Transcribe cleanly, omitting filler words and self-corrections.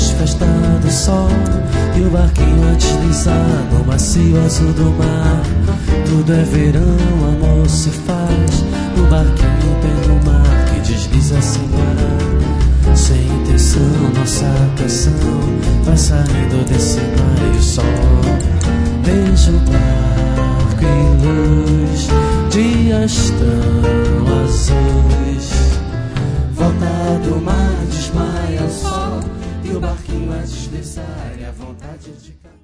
luz, festa do sol, e o barquinho a deslizar no macio azul do mar. Tudo é verão, amor se faz no barquinho pé no mar que desliza sem parar. Sem intenção, nossa canção vai saindo desse mar e o sol beija o barco em luz, dias tão azuis. Volta do mar, desmaia o sol, e o barquinho a deslizar e a vontade de